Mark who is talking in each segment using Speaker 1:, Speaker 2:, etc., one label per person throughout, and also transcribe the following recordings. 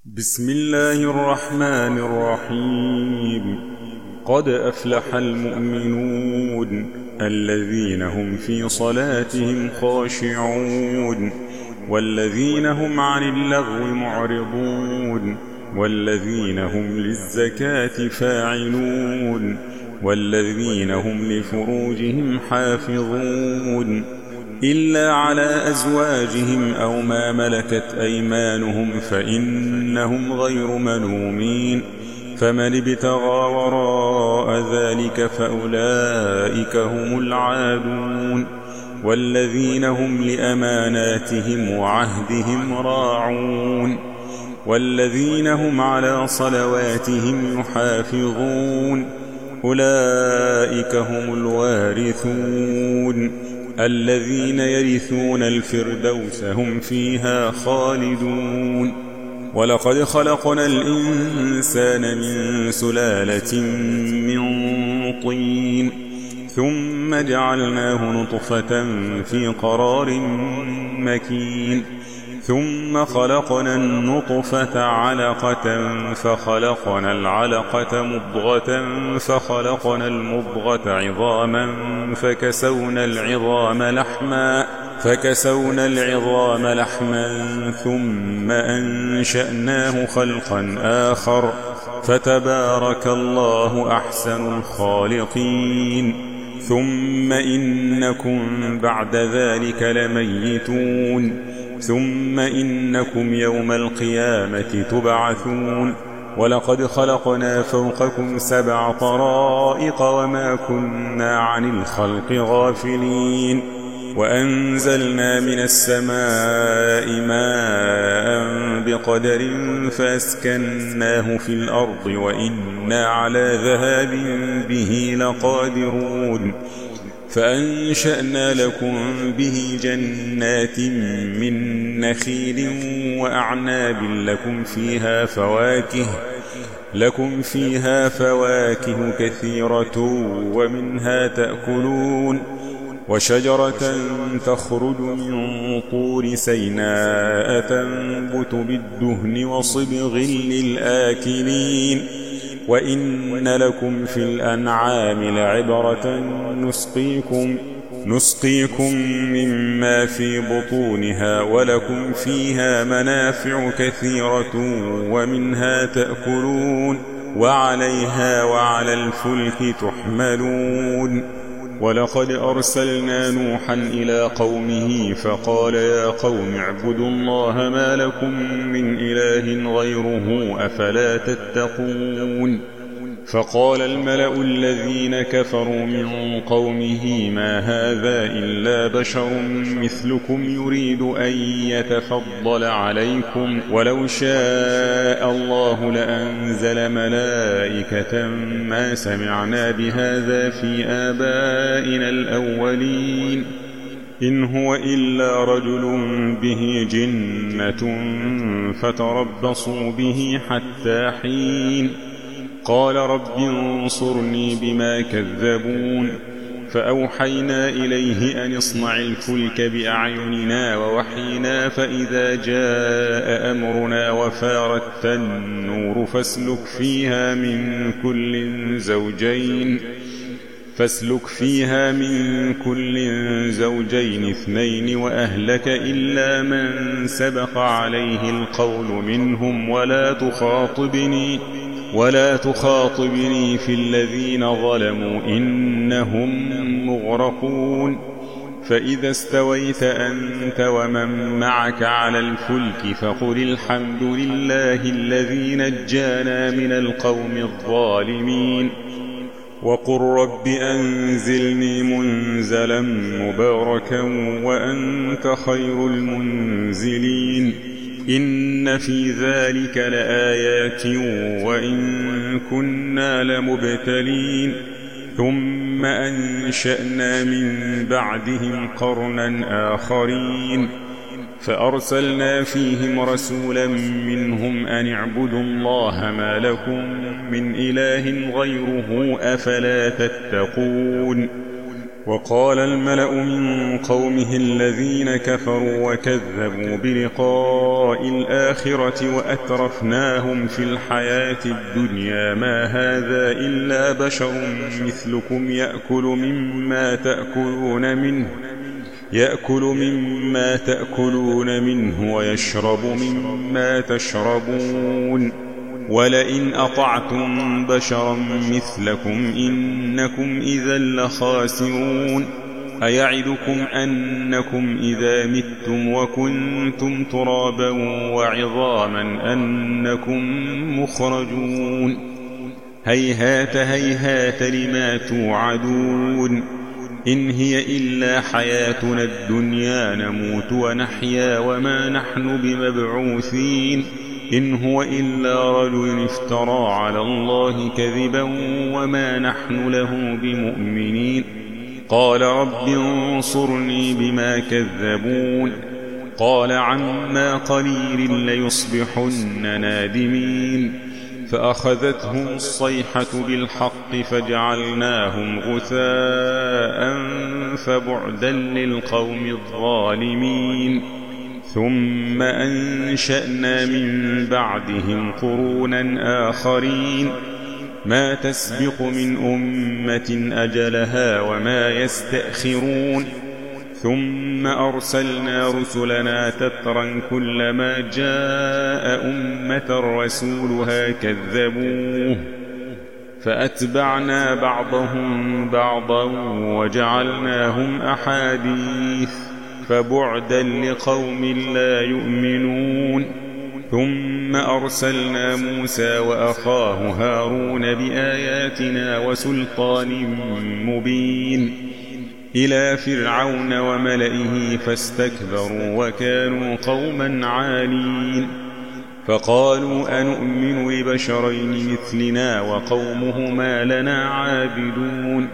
Speaker 1: بسم الله الرحمن الرحيم. قد أفلح المؤمنون الذين هم في صلاتهم خاشعون والذين هم عن اللغو معرضون والذين هم للزكاة فاعلون والذين هم لفروجهم حافظون إلا على أزواجهم أو ما ملكت أيمانهم فإنهم غير ملومين. فمن ابتغى وراء ذلك فأولئك هم العادون والذين هم لأماناتهم وعهدهم راعون والذين هم على صلواتهم يحافظون أولئك هم الوارثون الذين يرثون الفردوس هم فيها خالدون. ولقد خلقنا الإنسان من سلالة من طين ثم جعلناه نطفة في قرار مكين ثم خلقنا النطفة علقة فخلقنا العلقة مضغة فخلقنا المضغة عظاما فكسونا العظام لحما ثم أنشأناه خلقا آخر فتبارك الله أحسن الخالقين. ثم إنكم بعد ذلك لميتون ثم إنكم يوم القيامة تبعثون. ولقد خلقنا فوقكم 7 طرائق وما كنا عن الخلق غافلين وأنزلنا من السماء ماء بقدر فأسكناه في الأرض وإنا على ذهاب به لقادرون. فأنشأنا لكم به جنات من نخيل وأعناب لكم فيها فواكه كثيرة ومنها تأكلون. وشجرة تخرج من طور سيناء تنبت بالدهن وصبغ للآكلين. وإن لكم في الأنعام لعبرة نسقيكم مما في بطونها ولكم فيها منافع كثيرة ومنها تأكلون وعليها وعلى الفلك تحملون. ولقد أرسلنا نوحا إلى قومه فقال يا قوم اعبدوا الله ما لكم من إله غيره أفلا تتقون. فقال الملأ الذين كفروا من قومه ما هذا إلا بشر مثلكم يريد أن يتفضل عليكم ولو شاء الله لأنزل ملائكة ما سمعنا بهذا في آبائنا الأولين إن هو إلا رجل به جنة فتربصوا به حتى حين. قال رب انصرني بما كذبون. فأوحينا إليه أن اصنع الفلك بأعيننا ووحينا فإذا جاء أمرنا وفارت النور فاسلك فيها من كل زوجين 2 وأهلك إلا من سبق عليه القول منهم ولا تخاطبني في الذين ظلموا إنهم مغرقون. فإذا استويت أنت ومن معك على الفلك فقل الحمد لله الذي نجانا من القوم الظالمين وقل رب أنزلني منزلا مباركا وأنت خير المنزلين. إن في ذلك لآيات وإن كنا لمبتلين. ثم أنشأنا من بعدهم قرنا آخرين فأرسلنا فيهم رسولا منهم أن اعبدوا الله ما لكم من إله غيره أفلا تتقون. وقال الملأ من قومه الذين كفروا وكذبوا بلقاء الآخرة وأترفناهم في الحياة الدنيا ما هذا إلا بشر مثلكم يأكل مما تأكلون منه ويشرب مما تشربون ولئن أطعتم بشرا مثلكم إنكم إذا لخاسرون أيعدكم أنكم إذا متم وكنتم ترابا وعظاما أنكم مخرجون هيهات هيهات لما توعدون إن هي إلا حياتنا الدنيا نموت ونحيا وما نحن بمبعوثين إن هو إلا رجل افترى على الله كذبا وما نحن له بمؤمنين قال رب انصرني بما كذبون قال عما قليل ليصبحن نادمين فأخذتهم الصيحة بالحق فجعلناهم غثاء فبعدا للقوم الظالمين ثم أنشأنا من بعدهم قرونا آخرين ما تسبق من أمة أجلها وما يستأخرون ثم أرسلنا رسلنا تترا كلما جاء أمة رسولها كذبوه فأتبعنا بعضهم بعضا وجعلناهم أحاديث فبعدا لقوم لا يؤمنون ثم أرسلنا موسى وأخاه هارون بآياتنا وسلطان مبين إلى فرعون وملئه فاستكبروا وكانوا قوما عالين فقالوا أنؤمن لبشرين مثلنا وقومهما لنا عابدون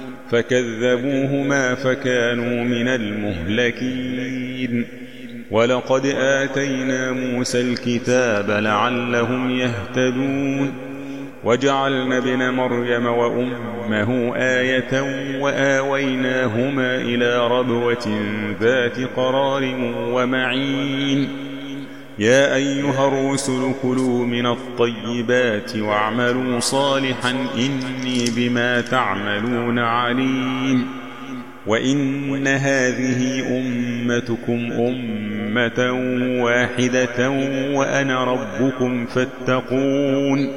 Speaker 1: فكذبوهما فكانوا من المهلكين ولقد آتينا موسى الكتاب لعلهم يهتدون وجعلنا ابن مريم وأمه آية وآويناهما إلى ربوة ذات قرار ومعين يا أيها الرسل كلوا من الطيبات واعملوا صالحا إني بما تعملون عليم وإن هذه أمتكم أمة واحدة وأنا ربكم فاتقون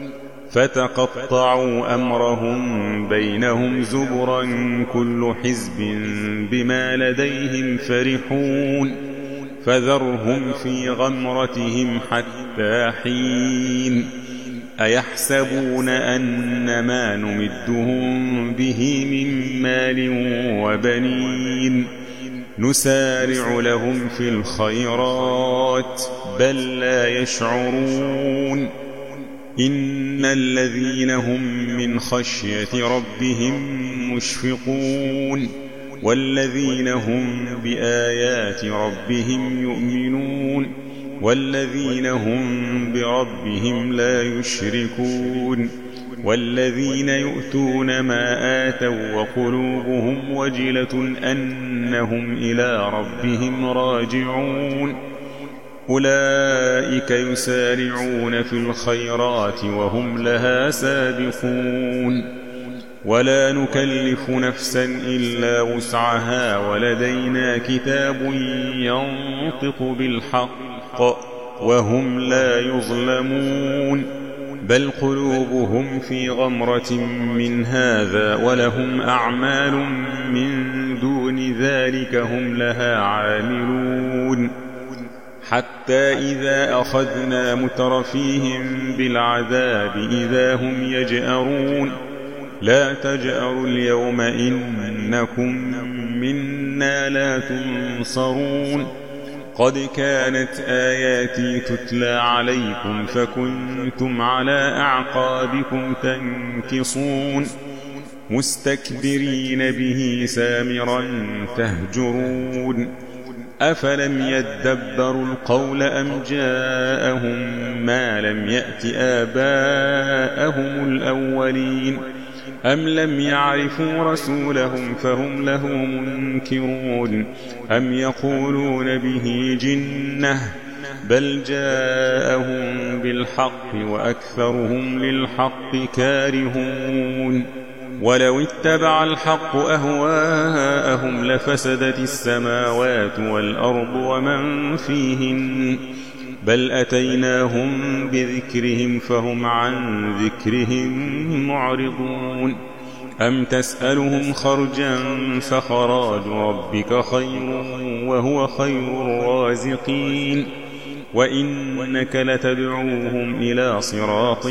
Speaker 1: فتقطعوا أمرهم بينهم زبرا كل حزب بما لديهم فرحون فذرهم في غمرتهم حتى حين أيحسبون أن ما نمدهم به من مال وبنين نسارع لهم في الخيرات بل لا يشعرون إن الذين هم من خشية ربهم مشفقون والذين هم بآيات ربهم يؤمنون والذين هم بربهم لا يشركون والذين يؤتون ما آتوا وقلوبهم وجلة أنهم إلى ربهم راجعون أولئك يسارعون في الخيرات وهم لها سابقون ولا نكلف نفسا إلا وسعها ولدينا كتاب ينطق بالحق وهم لا يظلمون بل قلوبهم في غمرة من هذا ولهم أعمال من دون ذلك هم لها عاملون حتى إذا أخذنا مترفيهم بالعذاب إذا هم يجأرون لا تجأروا اليوم إنكم منا لا تنصرون قد كانت آياتي تتلى عليكم فكنتم على أعقابكم تنكصون مستكبرين به سامرا تهجرون أفلم يدبروا القول أم جاءهم ما لم يأت آباءهم الأولين أم لم يعرفوا رسولهم فهم له منكرون أم يقولون به جنة بل جاءهم بالحق وأكثرهم للحق كارهون ولو اتبع الحق أهواءهم لفسدت السماوات والأرض ومن فيهن بل أتيناهم بذكرهم فهم عن ذكرهم معرضون أم تسألهم خرجا فخراج ربك خير وهو خير الرازقين وإنك لتدعوهم إلى صراط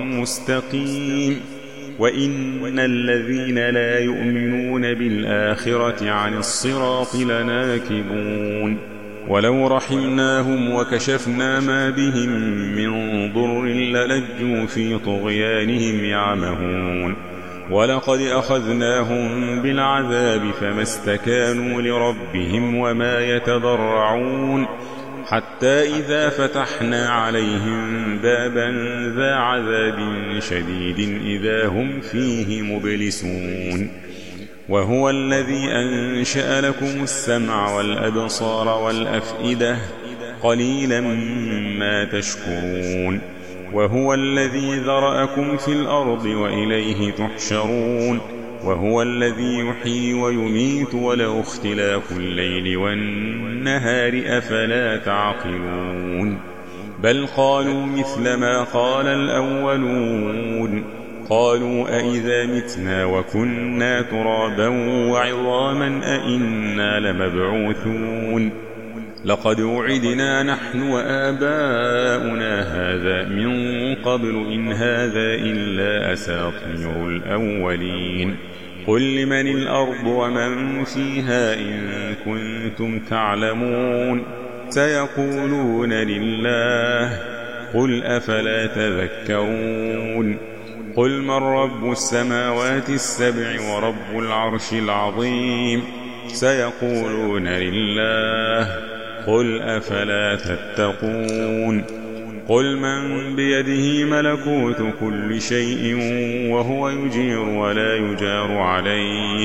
Speaker 1: مستقيم وإن الذين لا يؤمنون بالآخرة عن الصراط لناكبون ولو رحمناهم وكشفنا ما بهم من ضر للجوا في طغيانهم يعمهون ولقد أخذناهم بالعذاب فما استكانوا لربهم وما يتضرعون حتى إذا فتحنا عليهم بابا ذا عذاب شديد إذا هم فيه مبلسون وهو الذي أنشأ لكم السمع والأبصار والأفئدة قليلا ما تشكرون وهو الذي ذرأكم في الأرض وإليه تحشرون وهو الذي يحيي ويميت وله اختلاف الليل والنهار أفلا تعقلون بل قالوا مثل ما قال الأولون قالوا أئذا متنا وكنا ترابا وعظاما أئنا لمبعوثون لقد وعدنا نحن وآباؤنا هذا من قبل إن هذا إلا أساطير الأولين قل لمن الأرض ومن فيها إن كنتم تعلمون سيقولون لله قل أفلا تذكرون قل من رب السماوات السبع ورب العرش العظيم سيقولون لله قل أفلا تتقون قل من بيده ملكوت كل شيء وهو يجير ولا يجار عليه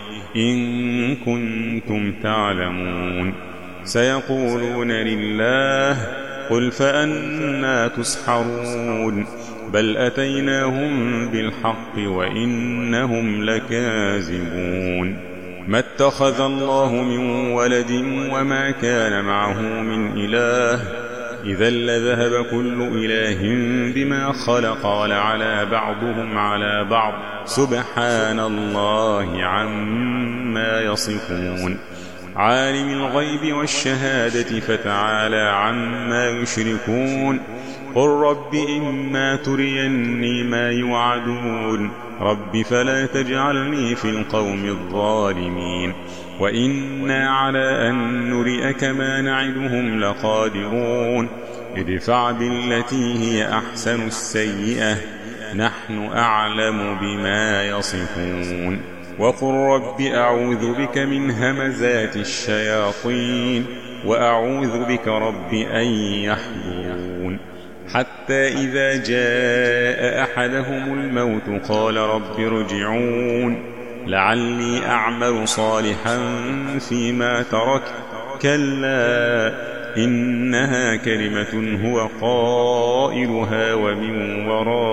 Speaker 1: إن كنتم تعلمون سيقولون لله قل فأنى تسحرون بل أتيناهم بالحق وإنهم لكاذبون ما اتخذ الله من ولد وما كان معه من إله إذا لذهب كل إله بما خلق ولعلى بعضهم على بعض سبحان الله عما يصفون عالم الغيب والشهادة فتعالى عما يشركون قل رب إما تريني ما يوعدون رب فلا تجعلني في القوم الظالمين وإنا على أن نرئك ما نعدهم لقادرون ادفع بالتي هي أحسن السيئة نحن أعلم بما يصفون وقل رب أعوذ بك من همزات الشياطين وأعوذ بك رب أن يحضرون حتى إذا جاء أحدهم الموت قال رب ارجعون لعلي أعمل صالحا فيما تركت كلا إنها كلمة هو قائلها ومن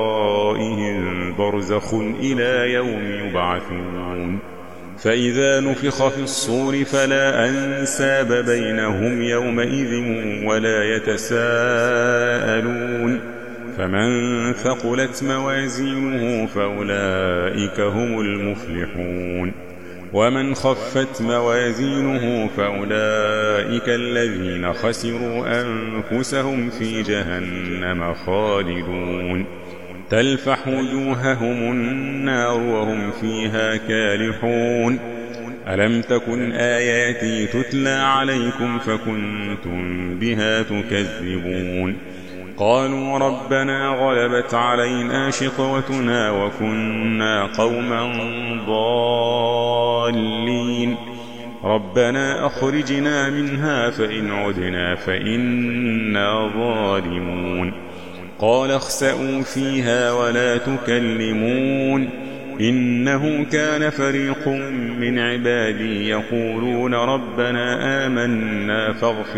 Speaker 1: ورائهم برزخ إلى يوم يبعثون فإذا نفخ في الصور فلا أنساب بينهم يومئذ ولا يتساءلون فمن ثقلت موازينه فأولئك هم المفلحون ومن خفت موازينه فأولئك الذين خسروا أنفسهم في جهنم خالدون تلفح وجوههم النار وهم فيها كالحون ألم تكن آياتي تتلى عليكم فكنتم بها تكذبون قالوا ربنا غلبت علينا شقوتنا وكنا قوما ضالين ربنا أخرجنا منها فإن عدنا فإنا ظالمون قال اخسئوا فيها ولا تكلمون إنه كان فريق من عبادي يقولون ربنا آمنا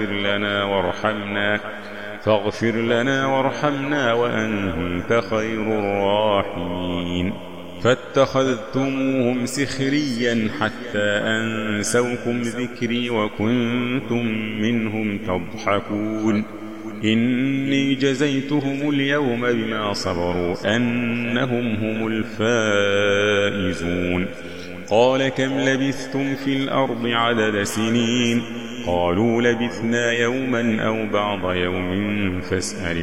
Speaker 1: فاغفر لنا وارحمنا وأنت خير الراحمين فاتخذتموهم سخريا حتى أنسوكم ذكري وكنتم منهم تضحكون إني جزيتهم اليوم بما صبروا أنهم هم الفائزون قال كم لبثتم في الأرض عدد سنين قالوا لبثنا يوما أو بعض يوم فاسأل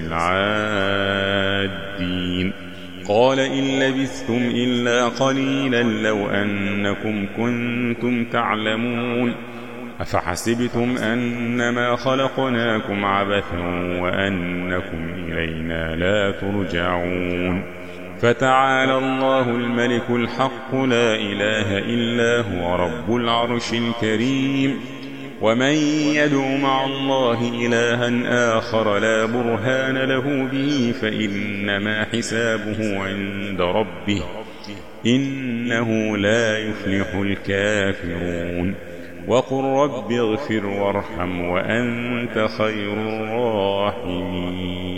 Speaker 1: العادين قال إن لبثتم إلا قليلا لو أنكم كنتم تعلمون أفحسبتم أنما خلقناكم عبثا وأنكم إلينا لا ترجعون فتعالى الله الملك الحق لا إله إلا هو رب العرش الكريم ومن يدع مع الله إلها آخر لا برهان له به فإنما حسابه عند ربه إنه لا يفلح الكافرون وقل رب اغفر وارحم وأنت خير الراحمين